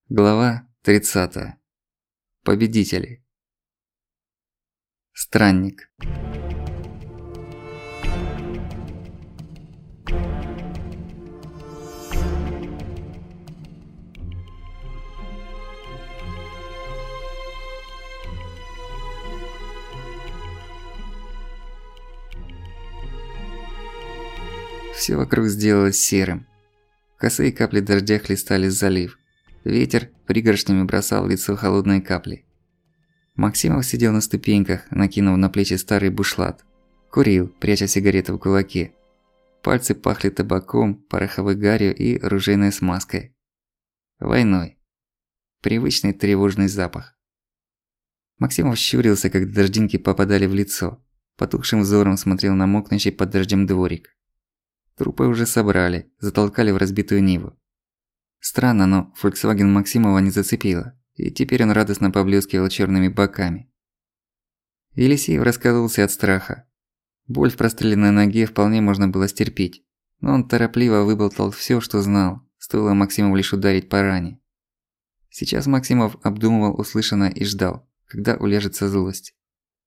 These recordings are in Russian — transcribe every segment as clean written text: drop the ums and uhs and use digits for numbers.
Глава 30. Победители. Странник. Всё вокруг сделалось серым. Косые капли дождя хлестали залив. Ветер пригоршнями бросал в лицо холодные капли. Максимов сидел на ступеньках, накинув на плечи старый бушлат. Курил, пряча сигарету в кулаке. Пальцы пахли табаком, пороховой гарью и ружейной смазкой. Войной. Привычный тревожный запах. Максимов щурился, когда дождинки попадали в лицо. Потухшим взором смотрел на мокнущий под дождем дворик. Трупы уже собрали, затолкали в разбитую Ниву. Странно, но Volkswagen Максимова не зацепило, и теперь он радостно поблескивал черными боками. Елисеев раскололся от страха. Боль в простреленной ноге вполне можно было стерпеть, но он торопливо выболтал всё, что знал, стоило Максимову лишь ударить по ране. Сейчас Максимов обдумывал услышанное и ждал, когда уляжется злость.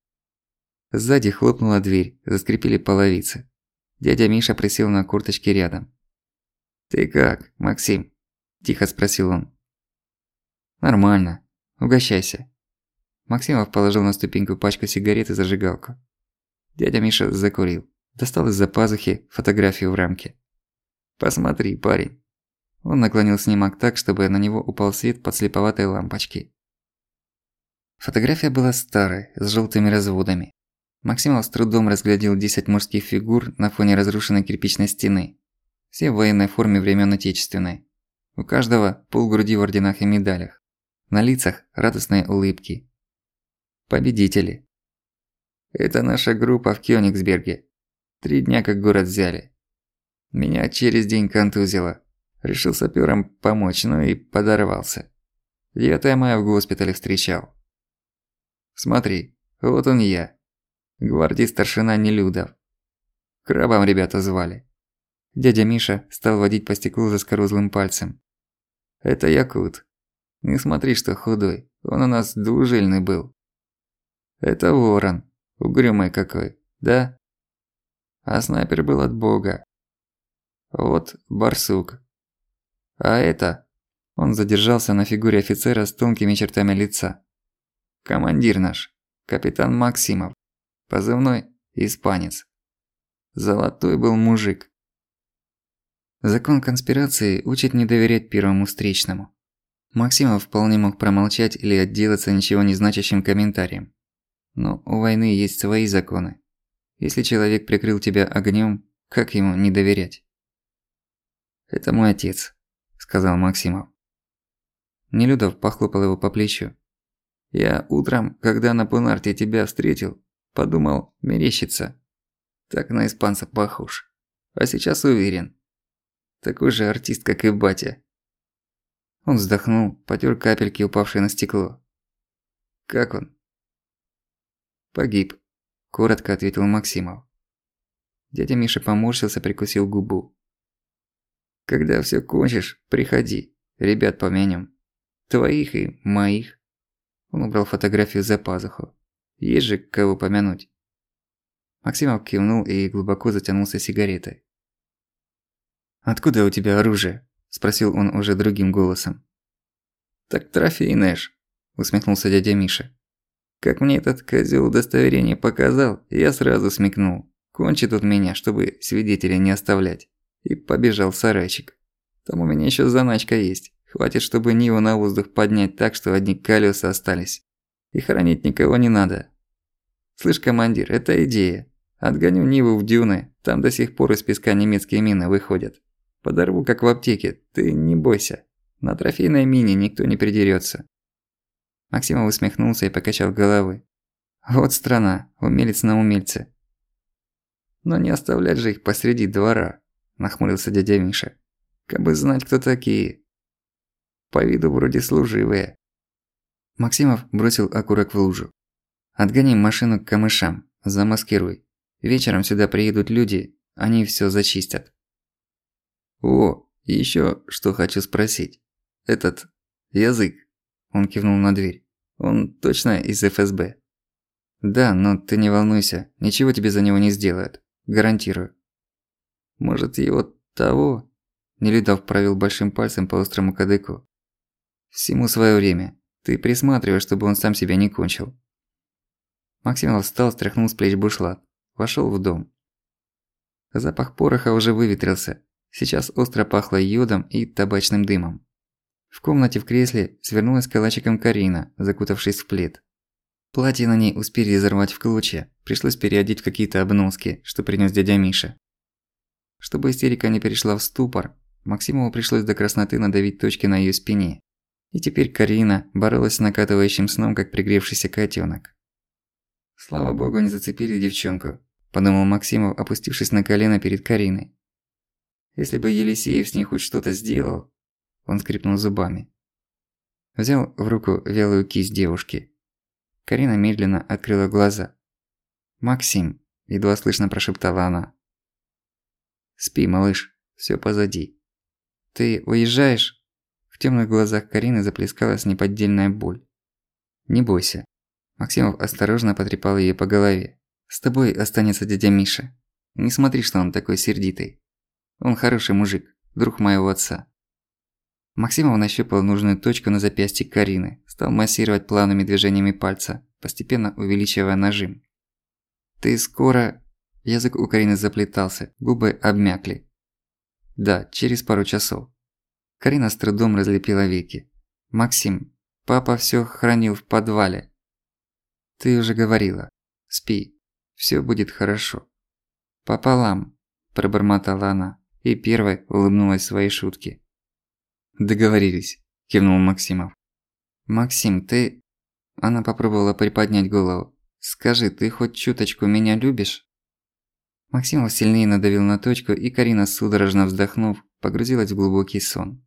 Сзади хлопнула дверь, заскрипели половицы. Дядя Миша присел на корточки рядом. «Ты как, Максим?» – тихо спросил он. «Нормально. Угощайся». Максимов положил на ступеньку пачку сигарет и зажигалку. Дядя Миша закурил. Достал из-за пазухи фотографию в рамке. «Посмотри, парень». Он наклонил снимок так, чтобы на него упал свет подслеповатой лампочки. Фотография была старой, с жёлтыми разводами. Максимов с трудом разглядел 10 мужских фигур на фоне разрушенной кирпичной стены. Все в военной форме времен Отечественной. У каждого полгруди в орденах и медалях. На лицах радостные улыбки. Победители. Это наша группа в Кёнигсберге. 3 дня как город взяли. Меня через день контузило. Решил сапёрам помочь, но и подорвался. 9 мая в госпитале встречал. Смотри, вот он я. Гвардии старшина Нелюдов. Крабом ребята звали. Дядя Миша стал водить по стеклу заскорузлым пальцем. Это Якут. Не смотри, что худой. Он у нас двужильный был. Это Ворон. Угрюмый какой, да? А снайпер был от бога. Вот Барсук. А это... Он задержался на фигуре офицера с тонкими чертами лица. Командир наш. Капитан Максимов. Позывной «Испанец». Золотой был мужик. Закон конспирации учит не доверять первому встречному. Максимов вполне мог промолчать или отделаться ничего не значащим комментарием. Но у войны есть свои законы. Если человек прикрыл тебя огнём, как ему не доверять? «Это мой отец», – сказал Максимов. Нелюдов похлопал его по плечу. «Я утром, когда на Пунарте тебя встретил, подумал, мерещится. Так на испанца похож. А сейчас уверен. Такой же артист, как и батя». Он вздохнул, потёр капельки, упавшие на стекло. «Как он?» «Погиб», – коротко ответил Максимов. Дядя Миша поморщился, прикусил губу. «Когда всё кончишь, приходи, ребят помянем. Твоих и моих». Он убрал фотографию за пазуху. Есть же кого помянуть. Максимов кивнул и глубоко затянулся сигаретой. «Откуда у тебя оружие?» – спросил он уже другим голосом. «Так трофейное ж», – усмехнулся дядя Миша. «Как мне этот козёл удостоверение показал, я сразу смекнул. Кончит тут меня, чтобы свидетелей не оставлять. И побежал в сарайчик. Там у меня ещё заначка есть. Хватит, чтобы Ниву на воздух поднять так, что одни колёса остались. И хоронить никого не надо. Слышь, командир, это идея. Отгоню Ниву в дюны, там до сих пор из песка немецкие мины выходят. Подорву, как в аптеке, ты не бойся. На трофейной мине никто не придерётся». Максимов усмехнулся и покачал головой. «Вот страна, умелец на умельце». «Но не оставлять же их посреди двора», – нахмурился дядя Миша. «Кабы знать, кто такие. По виду вроде служивые». Максимов бросил окурок в лужу. «Отгони машину к камышам, замаскируй. Вечером сюда приедут люди, они всё зачистят». «О, ещё что хочу спросить. Этот Язык. Он кивнул на дверь. Он точно из ФСБ. Да, но ты не волнуйся, ничего тебе за него не сделают. Гарантирую. Может, его того? Нелюдов провел большим пальцем по острому кадыку. Всему своё время. Ты присматривай, чтобы он сам себя не кончил. Максимов встал, стряхнул с плеч бушлат. Вошёл в дом. Запах пороха уже выветрился. Сейчас остро пахло йодом и табачным дымом. В комнате в кресле свернулась калачиком Карина, закутавшись в плед. Платье на ней успели изорвать в клочья, пришлось переодеть в какие-то обноски, что принёс дядя Миша. Чтобы истерика не перешла в ступор, Максимову пришлось до красноты надавить точки на её спине. И теперь Карина боролась с накатывающим сном, как пригревшийся котёнок. «Слава богу, не зацепили девчонку», – подумал Максимов, опустившись на колено перед Кариной. «Если бы Елисеев с ней хоть что-то сделал...» Он скрипнул зубами. Взял в руку вялую кисть девушки. Карина медленно открыла глаза. «Максим», – едва слышно прошептала она. «Спи, малыш, всё позади». «Ты уезжаешь?» В тёмных глазах Карины заплескалась неподдельная боль. «Не бойся». Максимов осторожно потрепал её по голове. «С тобой останется дядя Миша. Не смотри, что он такой сердитый. Он хороший мужик, друг моего отца». Максимов нащупал нужную точку на запястье Карины, стал массировать плавными движениями пальца, постепенно увеличивая нажим. «Ты скоро...» Язык у Карины заплетался, губы обмякли. «Да, через пару часов». Карина с трудом разлепила веки. «Максим, папа всё хранил в подвале». «Ты уже говорила. Спи. Всё будет хорошо». «Пополам», – пробормотала она и первой улыбнулась своей шутке. «Договорились», – кивнул Максимов. «Максим, ты...» Она попробовала приподнять голову. «Скажи, ты хоть чуточку меня любишь?» Максимов сильнее надавил на точку, и Карина, судорожно вздохнув, погрузилась в глубокий сон.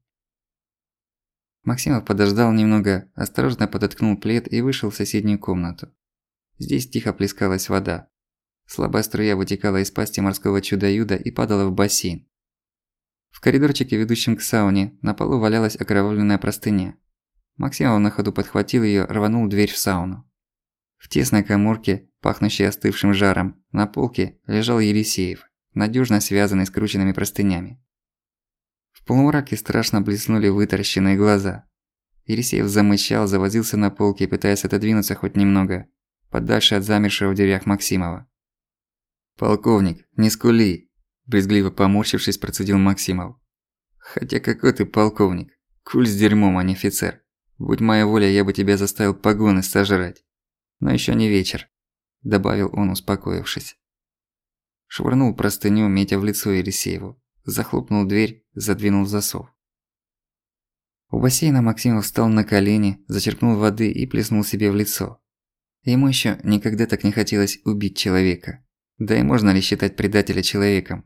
Максимов подождал немного, осторожно подоткнул плед и вышел в соседнюю комнату. Здесь тихо плескалась вода. Слабая струя вытекала из пасти морского чудо-юда и падала в бассейн. В коридорчике, ведущем к сауне, на полу валялась окровавленная простыня. Максимов на ходу подхватил её, рванул дверь в сауну. В тесной каморке, пахнущей остывшим жаром, на полке лежал Елисеев, надёжно связанный скрученными простынями. В полумраке страшно блеснули вытаращенные глаза. Елисеев замычал, завозился на полке, пытаясь отодвинуться хоть немного, подальше от замершего в дверях Максимова. «Полковник, не скули!» – брезгливо поморщившись, процедил Максимов. «Хотя какой ты полковник? Куль с дерьмом, а не офицер. Будь моя воля, я бы тебя заставил погоны сожрать. Но ещё не вечер», – добавил он, успокоившись. Швырнул простыню, метя в лицо Елисееву. Захлопнул дверь, задвинул засов. У бассейна Максимов встал на колени, зачерпнул воды и плеснул себе в лицо. Ему ещё никогда так не хотелось убить человека. Да и можно ли считать предателя человеком?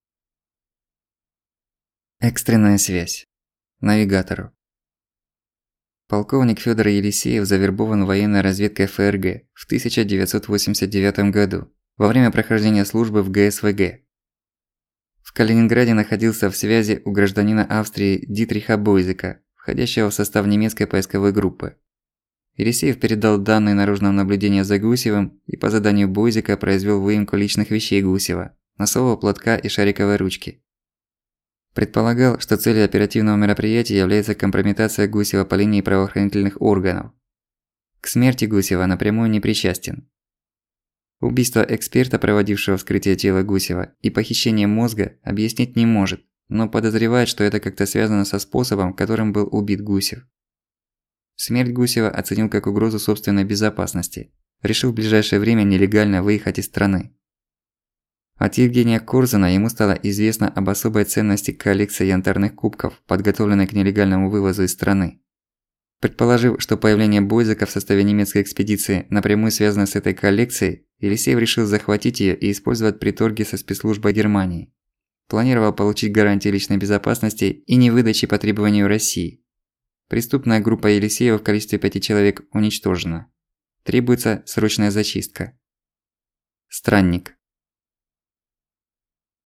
Экстренная связь. Навигатору. Полковник Фёдор Елисеев завербован военной разведкой ФРГ в 1989 году во время прохождения службы в ГСВГ. В Калининграде находился в связи у гражданина Австрии Дитриха Бойзека, входящего в состав немецкой поисковой группы. Елисеев передал данные наружного наблюдения за Гусевым и по заданию Бойзека произвёл выемку личных вещей Гусева, носового платка и шариковой ручки. Предполагал, что целью оперативного мероприятия является компрометация Гусева по линии правоохранительных органов. К смерти Гусева напрямую не причастен. Убийство эксперта, проводившего вскрытие тела Гусева, и похищение мозга объяснить не может, но подозревает, что это как-то связано со способом, которым был убит Гусев. Смерть Гусева оценил как угрозу собственной безопасности. Решил в ближайшее время нелегально выехать из страны. От Евгения Корзуна ему стало известно об особой ценности коллекции янтарных кубков, подготовленной к нелегальному вывозу из страны. Предположив, что появление Бойзека в составе немецкой экспедиции напрямую связано с этой коллекцией, Елисеев решил захватить её и использовать при торге со спецслужбой Германии. Планировал получить гарантии личной безопасности и невыдачи по требованию России. Преступная группа Елисеева в количестве 5 человек уничтожена. Требуется срочная зачистка. Странник.